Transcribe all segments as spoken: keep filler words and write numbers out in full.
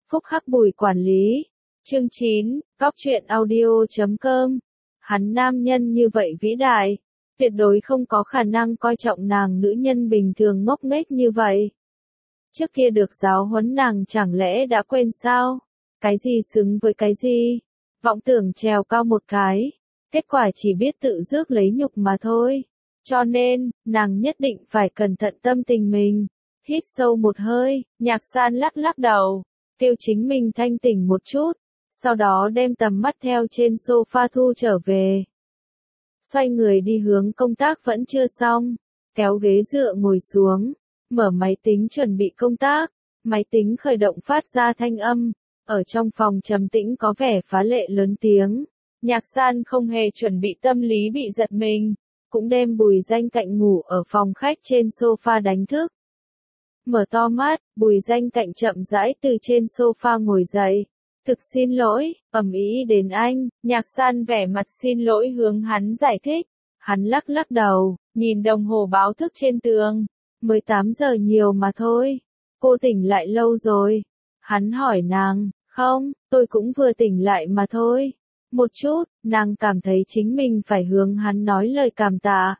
Phúc Hắc Bùi quản lý. Chương chín, Góc truyện audio.com. Hắn nam nhân như vậy vĩ đại, tuyệt đối không có khả năng coi trọng nàng nữ nhân bình thường ngốc nghếch như vậy. Trước kia được giáo huấn nàng chẳng lẽ đã quên sao? Cái gì xứng với cái gì? Vọng tưởng trèo cao một cái, kết quả chỉ biết tự rước lấy nhục mà thôi. Cho nên, nàng nhất định phải cẩn thận tâm tình mình. Hít sâu một hơi, Nhạc San lắc lắc đầu, kêu chính mình thanh tỉnh một chút, sau đó đem tầm mắt theo trên sofa thu trở về. Xoay người đi hướng công tác vẫn chưa xong, kéo ghế dựa ngồi xuống, mở máy tính chuẩn bị công tác, máy tính khởi động phát ra thanh âm, ở trong phòng trầm tĩnh có vẻ phá lệ lớn tiếng. Nhạc San không hề chuẩn bị tâm lý bị giật mình, cũng đem Bùi Danh Cạnh ngủ ở phòng khách trên sofa đánh thức. Mở to mắt, Bùi Danh Cạnh chậm rãi từ trên sofa ngồi dậy. Thực xin lỗi, ầm ĩ đến anh. Nhạc San vẻ mặt xin lỗi hướng hắn giải thích. Hắn lắc lắc đầu, nhìn đồng hồ báo thức trên tường. mười tám giờ nhiều mà thôi. Cô tỉnh lại lâu rồi. Hắn hỏi nàng, không, tôi cũng vừa tỉnh lại mà thôi. Một chút, nàng cảm thấy chính mình phải hướng hắn nói lời cảm tạ.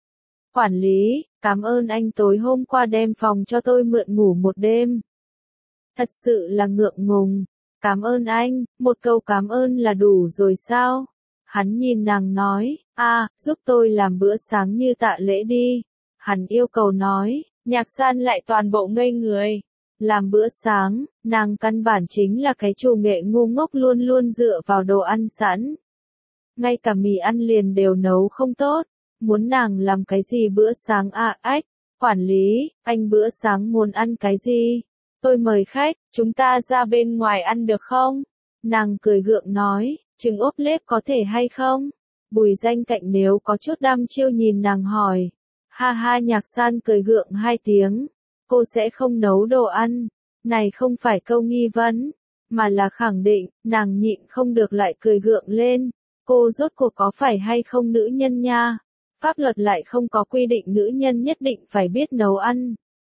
Quản lý, cảm ơn anh tối hôm qua đem phòng cho tôi mượn ngủ một đêm. Thật sự là ngượng ngùng. Cảm ơn anh, một câu cảm ơn là đủ rồi sao? Hắn nhìn nàng nói, a, giúp tôi làm bữa sáng như tạ lễ đi. Hắn yêu cầu nói, Nhạc San lại toàn bộ ngây người. Làm bữa sáng, nàng căn bản chính là cái chủ nghệ ngu ngốc luôn luôn dựa vào đồ ăn sẵn. Ngay cả mì ăn liền đều nấu không tốt. Muốn nàng làm cái gì bữa sáng à ách? Quản lý, anh bữa sáng muốn ăn cái gì? Tôi mời khách, chúng ta ra bên ngoài ăn được không? Nàng cười gượng nói, trứng ốp lết có thể hay không? Bùi Danh Cạnh nếu có chút đăm chiêu nhìn nàng hỏi. Ha ha, Nhạc San cười gượng hai tiếng. Cô sẽ không nấu đồ ăn. Này không phải câu nghi vấn, mà là khẳng định. Nàng nhịn không được lại cười gượng lên. Cô rốt cuộc có phải hay không nữ nhân nha? Pháp luật lại không có quy định nữ nhân nhất định phải biết nấu ăn.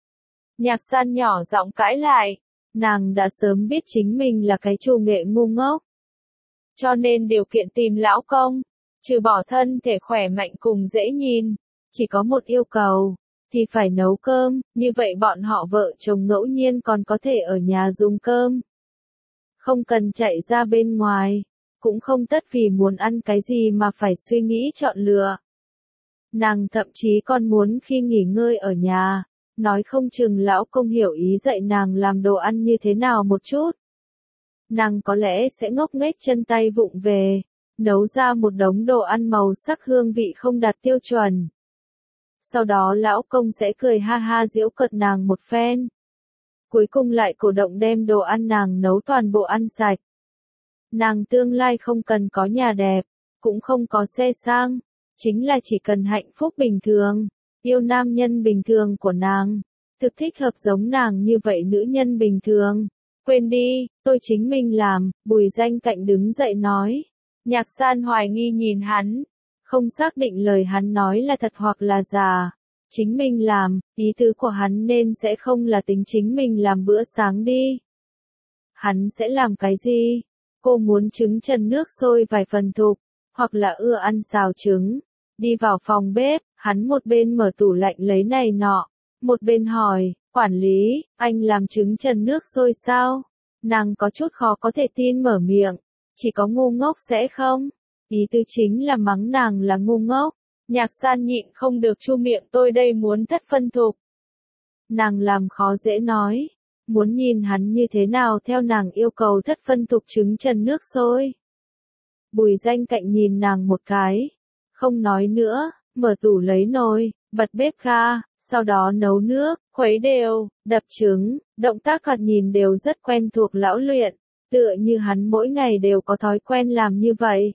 Nhạc San nhỏ giọng cãi lại, nàng đã sớm biết chính mình là cái chủ nghệ ngu ngốc. Cho nên điều kiện tìm lão công, trừ bỏ thân thể khỏe mạnh cùng dễ nhìn, chỉ có một yêu cầu, thì phải nấu cơm, như vậy bọn họ vợ chồng ngẫu nhiên còn có thể ở nhà dùng cơm. Không cần chạy ra bên ngoài, cũng không tất vì muốn ăn cái gì mà phải suy nghĩ chọn lựa. Nàng thậm chí còn muốn khi nghỉ ngơi ở nhà, nói không chừng lão công hiểu ý dạy nàng làm đồ ăn như thế nào một chút. Nàng có lẽ sẽ ngốc nghếch chân tay vụng về, nấu ra một đống đồ ăn màu sắc hương vị không đạt tiêu chuẩn. Sau đó lão công sẽ cười ha ha giễu cợt nàng một phen. Cuối cùng lại cổ động đem đồ ăn nàng nấu toàn bộ ăn sạch. Nàng tương lai không cần có nhà đẹp, cũng không có xe sang. Chính là chỉ cần hạnh phúc bình thường, yêu nam nhân bình thường của nàng, thực thích hợp giống nàng như vậy nữ nhân bình thường. Quên đi, tôi chính mình làm, Bùi Danh Cạnh đứng dậy nói. Nhạc San hoài nghi nhìn hắn, không xác định lời hắn nói là thật hoặc là giả. Chính mình làm, ý tứ của hắn nên sẽ không là tính chính mình làm bữa sáng đi. Hắn sẽ làm cái gì? Cô muốn trứng trần nước sôi vài phần thục, hoặc là ưa ăn xào trứng. Đi vào phòng bếp, hắn một bên mở tủ lạnh lấy này nọ, một bên hỏi, quản lý, anh làm trứng trần nước sôi sao? Nàng có chút khó có thể tin mở miệng, chỉ có ngu ngốc sẽ không? Ý tứ chính là mắng nàng là ngu ngốc. Nhạc San nhịn không được chu miệng, tôi đây muốn thất phân thục. Nàng làm khó dễ nói, muốn nhìn hắn như thế nào theo nàng yêu cầu thất phân thục trứng trần nước sôi. Bùi Danh Cạnh nhìn nàng một cái. Không nói nữa, mở tủ lấy nồi, bật bếp ga, sau đó nấu nước, khuấy đều, đập trứng, động tác thoạt nhìn đều rất quen thuộc lão luyện, tựa như hắn mỗi ngày đều có thói quen làm như vậy.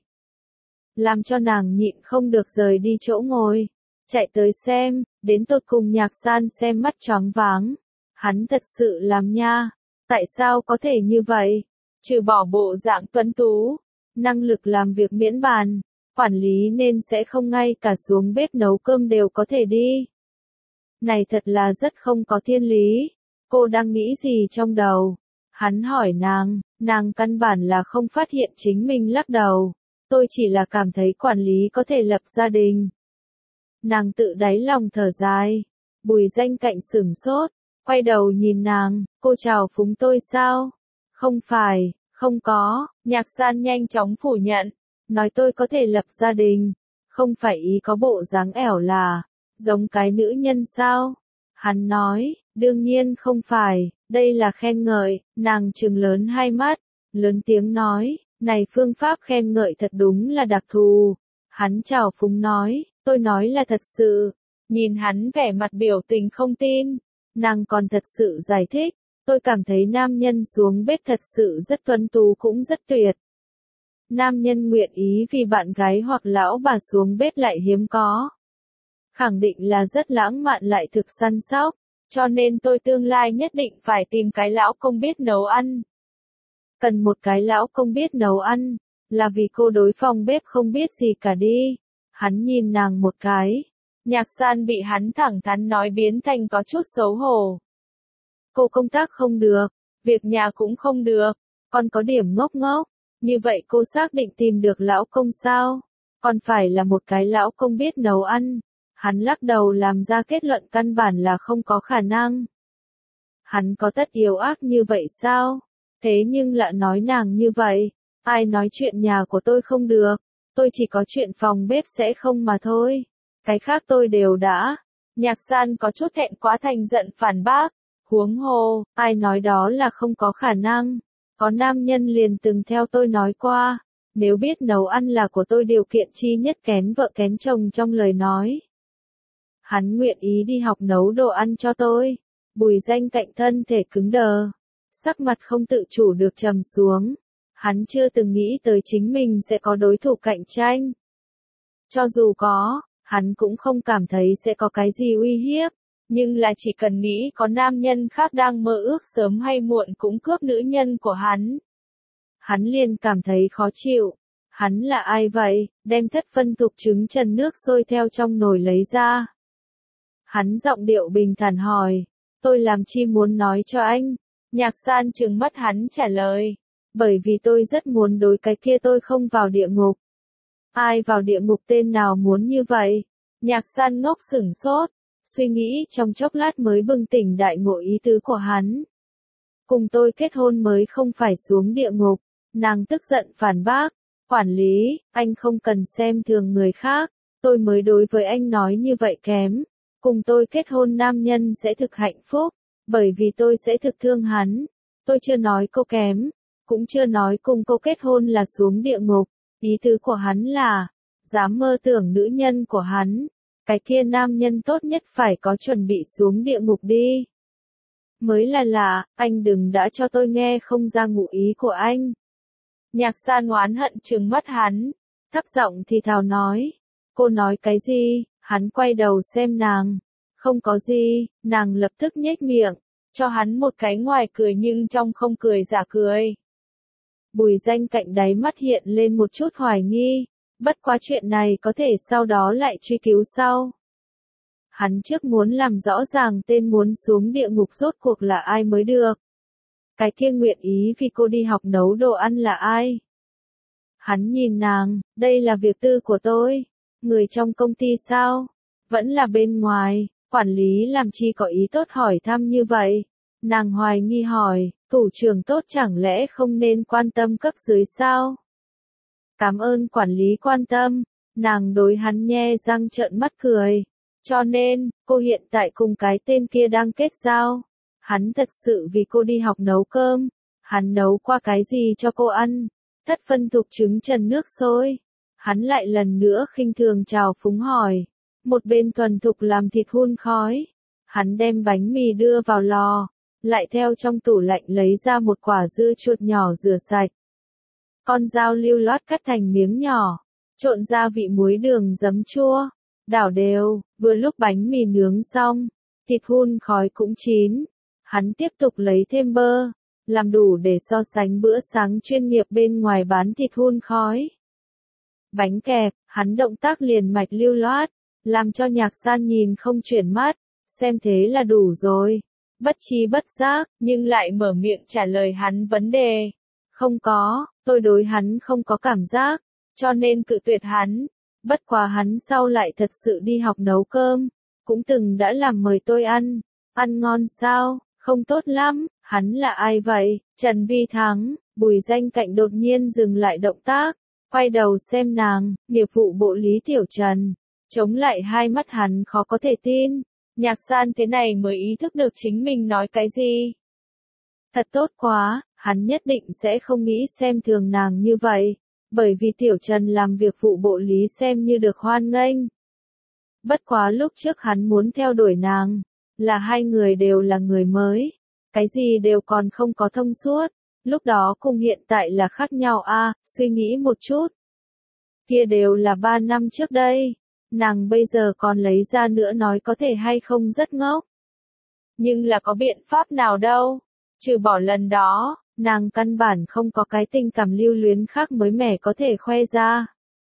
Làm cho nàng nhịn không được rời đi chỗ ngồi, chạy tới xem, đến tột cùng Nhạc San xem mắt choáng váng. Hắn thật sự làm nha, tại sao có thể như vậy? Trừ bỏ bộ dạng tuấn tú, năng lực làm việc miễn bàn. Quản lý nên sẽ không ngay cả xuống bếp nấu cơm đều có thể đi. Này thật là rất không có thiên lý. Cô đang nghĩ gì trong đầu? Hắn hỏi nàng, nàng căn bản là không phát hiện chính mình lắc đầu. Tôi chỉ là cảm thấy quản lý có thể lập gia đình. Nàng tự đáy lòng thở dài. Bùi Danh Cạnh sửng sốt, quay đầu nhìn nàng, cô chào phúng tôi sao? Không phải, không có, Nhạc San nhanh chóng phủ nhận, nói tôi có thể lập gia đình, không phải ý có bộ dáng ẻo là, giống cái nữ nhân sao? Hắn nói, đương nhiên không phải, đây là khen ngợi, nàng trừng lớn hai mắt, lớn tiếng nói, này phương pháp khen ngợi thật đúng là đặc thù. Hắn chào phúng nói, tôi nói là thật sự. Nhìn hắn vẻ mặt biểu tình không tin, nàng còn thật sự giải thích, tôi cảm thấy nam nhân xuống bếp thật sự rất tuấn tú cũng rất tuyệt. Nam nhân nguyện ý vì bạn gái hoặc lão bà xuống bếp lại hiếm có. Khẳng định là rất lãng mạn lại thực săn sóc, cho nên tôi tương lai nhất định phải tìm cái lão công biết nấu ăn. Cần một cái lão công biết nấu ăn, là vì cô đối phòng bếp không biết gì cả đi. Hắn nhìn nàng một cái. Nhạc San bị hắn thẳng thắn nói biến thành có chút xấu hổ. Cô công tác không được, việc nhà cũng không được, còn có điểm ngốc ngốc, như vậy cô xác định tìm được lão công sao? Còn phải là một cái lão công biết nấu ăn. Hắn lắc đầu làm ra kết luận căn bản là không có khả năng. Hắn có tất yếu ác như vậy sao? Thế nhưng lại nói nàng như vậy, ai nói chuyện nhà của tôi không được, tôi chỉ có chuyện phòng bếp sẽ không mà thôi. Cái khác tôi đều đã. Nhạc San có chút thẹn quá thành giận phản bác. Huống hồ, ai nói đó là không có khả năng. Có nam nhân liền từng theo tôi nói qua. Nếu biết nấu ăn là của tôi điều kiện chi nhất kén vợ kén chồng trong lời nói. Hắn nguyện ý đi học nấu đồ ăn cho tôi. Bùi Danh Cạnh thân thể cứng đờ. Sắc mặt không tự chủ được trầm xuống. Hắn chưa từng nghĩ tới chính mình sẽ có đối thủ cạnh tranh. Cho dù có, hắn cũng không cảm thấy sẽ có cái gì uy hiếp, nhưng là chỉ cần nghĩ có nam nhân khác đang mơ ước sớm hay muộn cũng cướp nữ nhân của hắn. Hắn liền cảm thấy khó chịu. Hắn là ai vậy? Đem thất phân thục trứng trần nước sôi theo trong nồi lấy ra. Hắn giọng điệu bình thản hỏi, tôi làm chi muốn nói cho anh? Nhạc San trừng mắt hắn trả lời, bởi vì tôi rất muốn đối cái kia tôi không vào địa ngục. Ai vào địa ngục tên nào muốn như vậy? Nhạc San ngốc sửng sốt, suy nghĩ trong chốc lát mới bừng tỉnh đại ngộ ý tứ của hắn. Cùng tôi kết hôn mới không phải xuống địa ngục. Nàng tức giận phản bác, quản lý, anh không cần xem thường người khác, tôi mới đối với anh nói như vậy kém. Cùng tôi kết hôn nam nhân sẽ thực hạnh phúc, bởi vì tôi sẽ thực thương hắn. Tôi chưa nói cô kém, cũng chưa nói cùng cô kết hôn là xuống địa ngục. Ý tứ của hắn là, dám mơ tưởng nữ nhân của hắn, cái kia nam nhân tốt nhất phải có chuẩn bị xuống địa ngục đi. Mới là lạ, anh đừng đã cho tôi nghe không ra ngụ ý của anh. Nhạc San oán hận trừng mắt hắn, thấp giọng thì thào nói. Cô nói cái gì? Hắn quay đầu xem nàng. Không có gì, nàng lập tức nhếch miệng, cho hắn một cái ngoài cười nhưng trong không cười giả cười. Bùi Danh Cạnh đáy mắt hiện lên một chút hoài nghi, bất quá chuyện này có thể sau đó lại truy cứu sau. Hắn trước muốn làm rõ ràng tên muốn xuống địa ngục rốt cuộc là ai mới được. Cái kia nguyện ý vì cô đi học nấu đồ ăn là ai? Hắn nhìn nàng, đây là việc tư của tôi. Người trong công ty sao? Vẫn là bên ngoài, quản lý làm chi có ý tốt hỏi thăm như vậy? Nàng hoài nghi hỏi, thủ trưởng tốt chẳng lẽ không nên quan tâm cấp dưới sao? Cảm ơn quản lý quan tâm, nàng đối hắn nhe răng trợn mắt cười. Cho nên, cô hiện tại cùng cái tên kia đang kết giao. Hắn thật sự vì cô đi học nấu cơm. Hắn nấu qua cái gì cho cô ăn? Thất phân thục trứng trần nước sôi. Hắn lại lần nữa khinh thường chào phúng hỏi. Một bên thuần thục làm thịt hun khói. Hắn đem bánh mì đưa vào lò. Lại theo trong tủ lạnh lấy ra một quả dưa chuột nhỏ rửa sạch. Con dao lưu loát cắt thành miếng nhỏ. Trộn gia vị muối đường giấm chua. Đảo đều, vừa lúc bánh mì nướng xong. Thịt hun khói cũng chín. Hắn tiếp tục lấy thêm bơ. Làm đủ để so sánh bữa sáng chuyên nghiệp bên ngoài bán thịt hun khói. Bánh kẹp, hắn động tác liền mạch lưu loát. Làm cho Nhạc San nhìn không chuyển mắt. Xem thế là đủ rồi. bất tri bất giác, nhưng lại mở miệng trả lời hắn vấn đề. Không có, tôi đối hắn không có cảm giác, cho nên cự tuyệt hắn. Bất quá hắn sau lại thật sự đi học nấu cơm, cũng từng đã làm mời tôi ăn. Ăn ngon sao? Không tốt lắm. Hắn là ai vậy? Trần Vi Thắng. Bùi Danh Cạnh đột nhiên dừng lại động tác, quay đầu xem nàng, nghiệp vụ bộ Lý Tiểu Trần. Chống lại hai mắt hắn khó có thể tin. Nhạc San thế này mới ý thức được chính mình nói cái gì. Thật tốt quá, hắn nhất định sẽ không nghĩ xem thường nàng như vậy, bởi vì Tiểu Trần làm việc vụ bộ Lý xem như được hoan nghênh. Bất quá lúc trước hắn muốn theo đuổi nàng, là hai người đều là người mới, cái gì đều còn không có thông suốt, lúc đó cùng hiện tại là khác nhau a, à, suy nghĩ một chút. Kia đều là ba năm trước đây, nàng bây giờ còn lấy ra nữa nói có thể hay không rất ngốc. Nhưng là có biện pháp nào đâu, trừ bỏ lần đó, nàng căn bản không có cái tình cảm lưu luyến khác mới mẻ có thể khoe ra.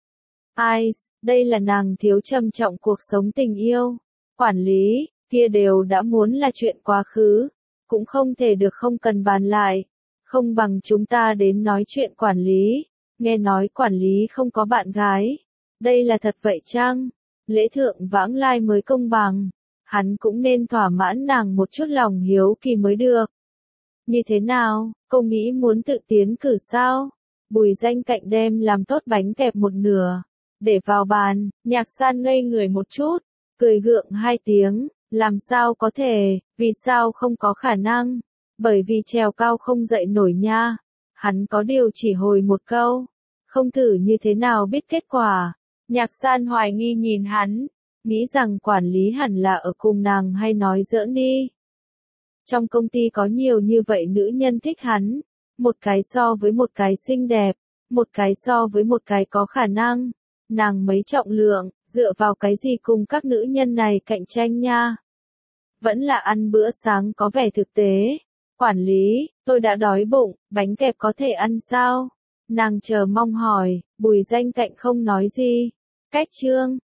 Ai, đây là nàng thiếu trầm trọng cuộc sống tình yêu, quản lý, kia đều đã muốn là chuyện quá khứ, cũng không thể được không cần bàn lại, không bằng chúng ta đến nói chuyện quản lý, nghe nói quản lý không có bạn gái, đây là thật vậy chăng? Lễ thượng vãng lai mới công bằng, hắn cũng nên thỏa mãn nàng một chút lòng hiếu kỳ mới được. Như thế nào, cô nghĩ muốn tự tiến cử sao? Bùi Danh Cạnh đem làm tốt bánh kẹp một nửa, để vào bàn, Nhạc San ngây người một chút, cười gượng hai tiếng, làm sao có thể, vì sao không có khả năng, bởi vì trèo cao không dậy nổi nha. Hắn có điều chỉ hồi một câu, không thử như thế nào biết kết quả. Nhạc San hoài nghi nhìn hắn, nghĩ rằng quản lý hẳn là ở cùng nàng hay nói giỡn đi. Trong công ty có nhiều như vậy nữ nhân thích hắn, một cái so với một cái xinh đẹp, một cái so với một cái có khả năng, nàng mấy trọng lượng, dựa vào cái gì cùng các nữ nhân này cạnh tranh nha. Vẫn là ăn bữa sáng có vẻ thực tế. Quản lý, tôi đã đói bụng, bánh kẹp có thể ăn sao? Nàng chờ mong hỏi, Bùi Danh Cạnh không nói gì. Cách chương